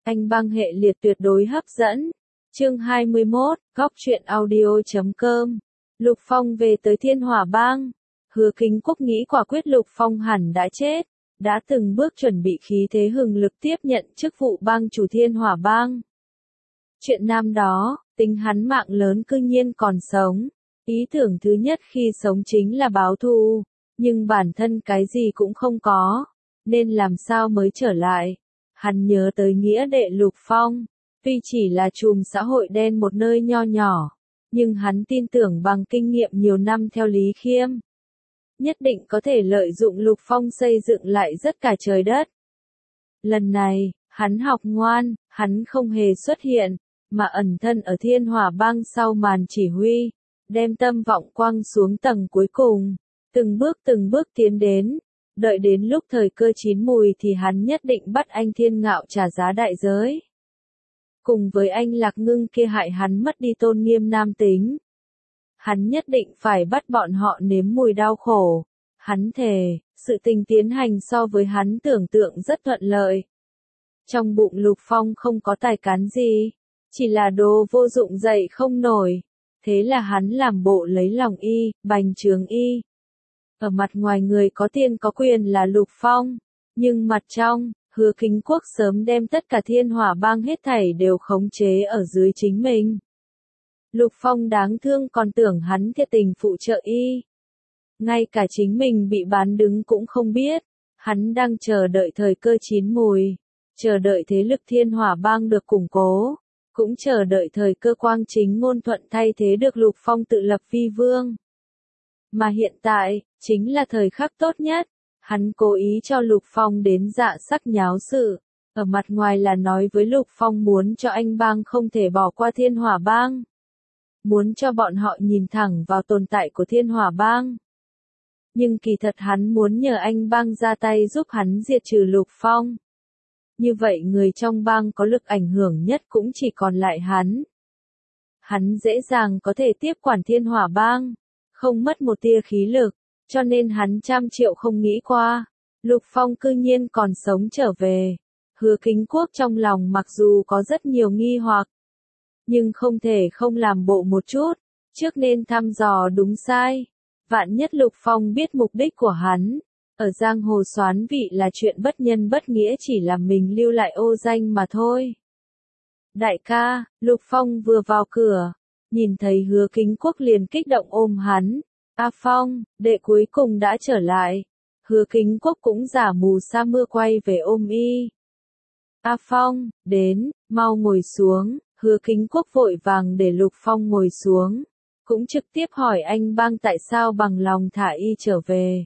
Anh băng hệ liệt tuyệt đối hấp dẫn. Chương 21, Góc truyện audio.com. Lục Phong về tới Thiên Hỏa Bang. Hứa Kính Quốc nghĩ quả quyết Lục Phong hẳn đã chết, đã từng bước chuẩn bị khí thế hừng lực tiếp nhận chức vụ bang chủ Thiên Hỏa Bang. Chuyện năm đó, tính hắn mạng lớn cư nhiên còn sống. Ý tưởng thứ nhất khi sống chính là báo thù, nhưng bản thân cái gì cũng không có, nên làm sao mới trở lại. Hắn nhớ tới nghĩa đệ Lục Phong, tuy chỉ là chùm xã hội đen một nơi nho nhỏ, nhưng hắn tin tưởng bằng kinh nghiệm nhiều năm theo Lý Khiêm, nhất định có thể lợi dụng Lục Phong xây dựng lại rất cả trời đất. Lần này, hắn học ngoan, hắn không hề xuất hiện, mà ẩn thân ở Thiên Hỏa Bang sau màn chỉ huy, đem tâm vọng quăng xuống tầng cuối cùng, từng bước tiến đến, đợi đến lúc thời cơ chín mùi thì hắn nhất định bắt anh Thiên Ngạo trả giá đại giới. Cùng với anh Lạc Ngưng kia hại hắn mất đi tôn nghiêm nam tính. Hắn nhất định phải bắt bọn họ nếm mùi đau khổ. Hắn thề, sự tình tiến hành so với hắn tưởng tượng rất thuận lợi. Trong bụng Lục Phong không có tài cán gì, chỉ là đồ vô dụng dậy không nổi. Thế là hắn làm bộ lấy lòng y, bành trướng y. Ở mặt ngoài người có tiền có quyền là Lục Phong, nhưng mặt trong, Hứa Kính Quốc sớm đem tất cả Thiên Hỏa Bang hết thảy đều khống chế ở dưới chính mình. Lục Phong đáng thương còn tưởng hắn thiệt tình phụ trợ y. Ngay cả chính mình bị bán đứng cũng không biết, hắn đang chờ đợi thời cơ chín mùi, chờ đợi thế lực Thiên Hỏa Bang được củng cố, cũng chờ đợi thời cơ Quang Chính Ngôn thuận thay thế được Lục Phong tự lập vi vương. Mà hiện tại, chính là thời khắc tốt nhất. Hắn cố ý cho Lục Phong đến dạ sắc nháo sự, ở mặt ngoài là nói với Lục Phong muốn cho anh bang không thể bỏ qua Thiên Hỏa Bang. Muốn cho bọn họ nhìn thẳng vào tồn tại của Thiên Hỏa Bang. Nhưng kỳ thật hắn muốn nhờ anh bang ra tay giúp hắn diệt trừ Lục Phong. Như vậy người trong bang có lực ảnh hưởng nhất cũng chỉ còn lại hắn. Hắn dễ dàng có thể tiếp quản Thiên Hỏa Bang, không mất một tia khí lực. Cho nên hắn trăm triệu không nghĩ qua, Lục Phong cư nhiên còn sống trở về. Hứa Kính Quốc trong lòng mặc dù có rất nhiều nghi hoặc, nhưng không thể không làm bộ một chút, trước nên thăm dò đúng sai. Vạn nhất Lục Phong biết mục đích của hắn, ở giang hồ soán vị là chuyện bất nhân bất nghĩa chỉ làm mình lưu lại ô danh mà thôi. Đại ca, Lục Phong vừa vào cửa, nhìn thấy Hứa Kính Quốc liền kích động ôm hắn. A Phong, đệ cuối cùng đã trở lại. Hứa Kính Quốc cũng giả mù sa mưa quay về ôm y. A Phong, đến, mau ngồi xuống. Hứa Kính Quốc vội vàng để Lục Phong ngồi xuống, cũng trực tiếp hỏi anh bang tại sao bằng lòng thả y trở về.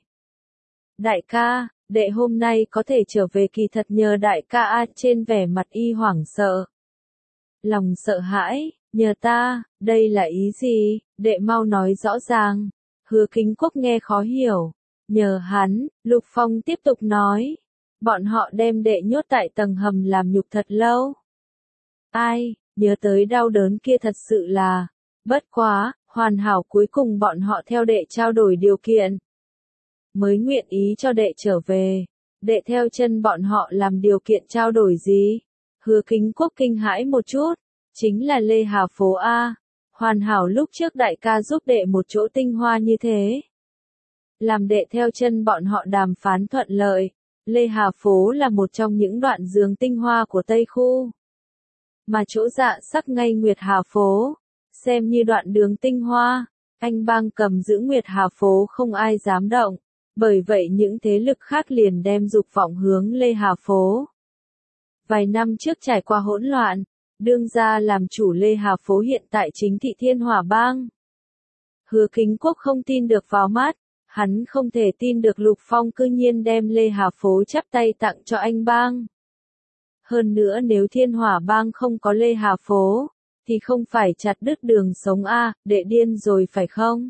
Đại ca, đệ hôm nay có thể trở về kỳ thật nhờ đại ca a. Trên vẻ mặt y hoảng sợ. Lòng sợ hãi, nhờ ta, đây là ý gì, đệ mau nói rõ ràng. Hứa Kính Quốc nghe khó hiểu. Nhờ hắn, Lục Phong tiếp tục nói. Bọn họ đem đệ nhốt tại tầng hầm làm nhục thật lâu. Ai, nhớ tới đau đớn kia thật sự là. Bất quá, hoàn hảo cuối cùng bọn họ theo đệ trao đổi điều kiện. Mới nguyện ý cho đệ trở về. Đệ theo chân bọn họ làm điều kiện trao đổi gì? Hứa Kính Quốc kinh hãi một chút. Chính là Lê Hà Phố A. Hoàn hảo lúc trước đại ca giúp đệ một chỗ tinh hoa như thế. Làm đệ theo chân bọn họ đàm phán thuận lợi. Lê Hà Phố là một trong những đoạn giường tinh hoa của Tây Khu. Mà chỗ dạ sắc ngay Nguyệt Hà Phố, xem như đoạn đường tinh hoa. Anh bang cầm giữ Nguyệt Hà Phố không ai dám động. Bởi vậy những thế lực khác liền đem dục vọng hướng Lê Hà Phố. Vài năm trước trải qua hỗn loạn, đương gia làm chủ Lê Hà Phố hiện tại chính thị Thiên Hỏa Bang. Hứa Kính Quốc không tin được vào mắt, hắn không thể tin được Lục Phong cư nhiên đem Lê Hà Phố chắp tay tặng cho anh bang. Hơn nữa nếu Thiên Hỏa Bang không có Lê Hà Phố, thì không phải chặt đứt đường sống a, đệ điên rồi phải không?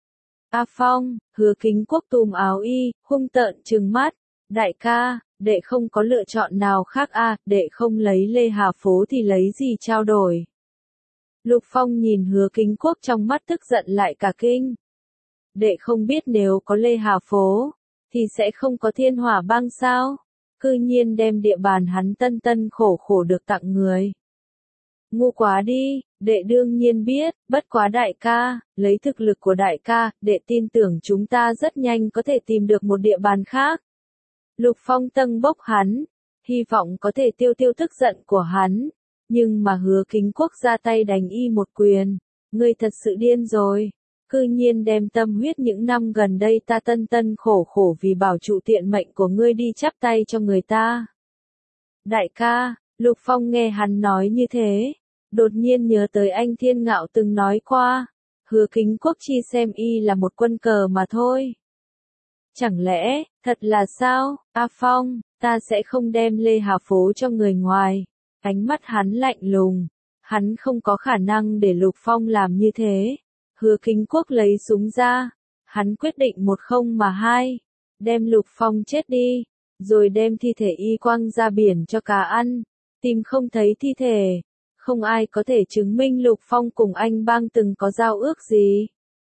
A Phong, Hứa Kính Quốc túm áo y, hung tợn trừng mắt, đại ca, đệ không có lựa chọn nào khác a, đệ không lấy Lê Hà Phố thì lấy gì trao đổi. Lục Phong nhìn Hứa Kính Quốc trong mắt tức giận lại cả kinh. Đệ không biết nếu có Lê Hà Phố, thì sẽ không có Thiên Hỏa Bang sao? cư nhiên đem địa bàn hắn tân tân khổ khổ được tặng người. Ngu quá đi, đệ đương nhiên biết, bất quá đại ca, lấy thực lực của đại ca, đệ tin tưởng chúng ta rất nhanh có thể tìm được một địa bàn khác. Lục Phong tâng bốc hắn, hy vọng có thể tiêu tiêu tức giận của hắn, nhưng mà Hứa Kính Quốc ra tay đánh y một quyền, ngươi thật sự điên rồi, cư nhiên đem tâm huyết những năm gần đây ta tân tân khổ khổ vì bảo trụ tiện mệnh của ngươi đi chắp tay cho người ta. Đại ca, Lục Phong nghe hắn nói như thế, đột nhiên nhớ tới anh Thiên Ngạo từng nói qua, Hứa Kính Quốc chi xem y là một quân cờ mà thôi. Chẳng lẽ, thật là sao, A Phong, ta sẽ không đem Lê Hà Phố cho người ngoài. Ánh mắt hắn lạnh lùng, hắn không có khả năng để Lục Phong làm như thế. Hứa Kính Quốc lấy súng ra, hắn quyết định 1-2, đem Lục Phong chết đi, rồi đem thi thể y quăng ra biển cho cá ăn, tìm không thấy thi thể. Không ai có thể chứng minh Lục Phong cùng anh Bang từng có giao ước gì.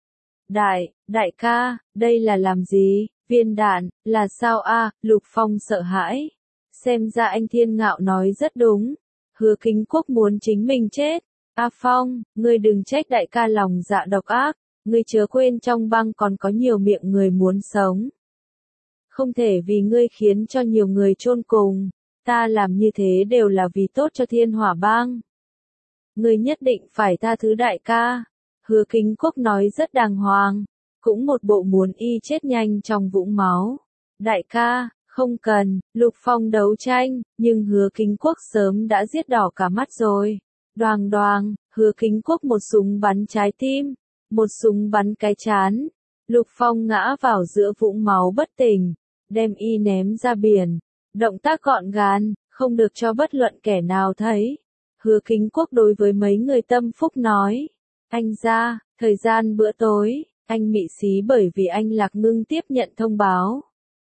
Đại ca, đây là làm gì? Viên đạn, là sao a? Lục Phong sợ hãi. Xem ra anh Thiên Ngạo nói rất đúng. Hứa Kính Quốc muốn chính mình chết. A Phong, ngươi đừng trách đại ca lòng dạ độc ác. Ngươi chớ quên trong bang còn có nhiều miệng người muốn sống. Không thể vì ngươi khiến cho nhiều người chôn cùng. Ta làm như thế đều là vì tốt cho Thiên Hỏa Bang. Ngươi nhất định phải tha thứ đại ca. Hứa Kính Quốc nói rất đàng hoàng, cũng một bộ muốn y chết nhanh trong vũng máu. Đại ca, không cần, Lục Phong đấu tranh, nhưng Hứa Kính Quốc sớm đã giết đỏ cả mắt rồi. Đoàng đoàng, Hứa Kính Quốc một súng bắn trái tim, một súng bắn cái trán. Lục Phong ngã vào giữa vũng máu bất tỉnh, đem y ném ra biển. Động tác gọn gàng, không được cho bất luận kẻ nào thấy. Hứa Kính Quốc đối với mấy người tâm phúc nói. Anh ra, thời gian bữa tối, anh mị xí bởi vì anh Lạc Ngưng tiếp nhận thông báo.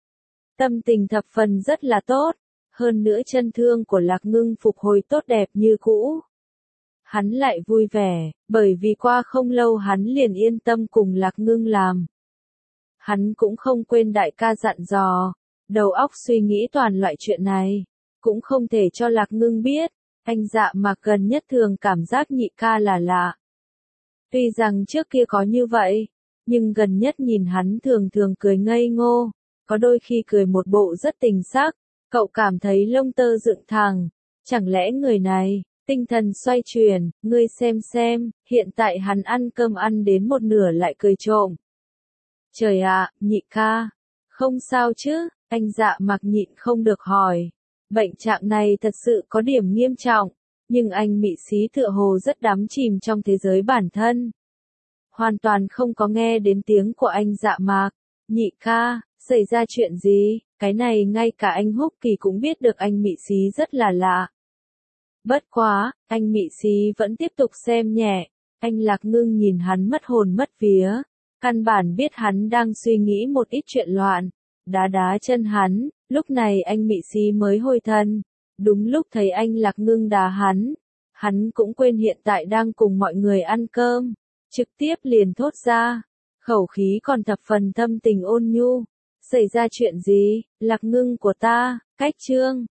Tâm tình thập phần rất là tốt, hơn nữa chân thương của Lạc Ngưng phục hồi tốt đẹp như cũ. Hắn lại vui vẻ, bởi vì qua không lâu hắn liền yên tâm cùng Lạc Ngưng làm. Hắn cũng không quên đại ca dặn dò, đầu óc suy nghĩ toàn loại chuyện này, cũng không thể cho Lạc Ngưng biết. Anh Dạ Mạc gần nhất thường cảm giác nhị ca là lạ. Tuy rằng trước kia có như vậy, nhưng gần nhất nhìn hắn thường thường cười ngây ngô, có đôi khi cười một bộ rất tình sắc, cậu cảm thấy lông tơ dựng thẳng, chẳng lẽ người này, tinh thần xoay chuyển, ngươi xem, hiện tại hắn ăn cơm ăn đến một nửa lại cười trộm. Trời ạ, nhị ca, không sao chứ, anh Dạ Mạc nhịn không được hỏi, bệnh trạng này thật sự có điểm nghiêm trọng. Nhưng anh mị xí tựa hồ rất đắm chìm trong thế giới bản thân. Hoàn toàn không có nghe đến tiếng của anh Dạ Mạc. Nhị ca, xảy ra chuyện gì? Cái này ngay cả anh Húc Kỳ cũng biết được anh mị xí rất là lạ. Bất quá, anh mị xí vẫn tiếp tục xem nhẹ. Anh Lạc Ngưng nhìn hắn mất hồn mất vía. Căn bản biết hắn đang suy nghĩ một ít chuyện loạn. Đá chân hắn, lúc này anh mị xí mới hồi thần. Đúng lúc thấy anh Lạc Ngưng đá hắn cũng quên hiện tại đang cùng mọi người ăn cơm, trực tiếp liền thốt ra, khẩu khí còn thập phần thâm tình ôn nhu, xảy ra chuyện gì, Lạc Ngưng của ta, cách chương,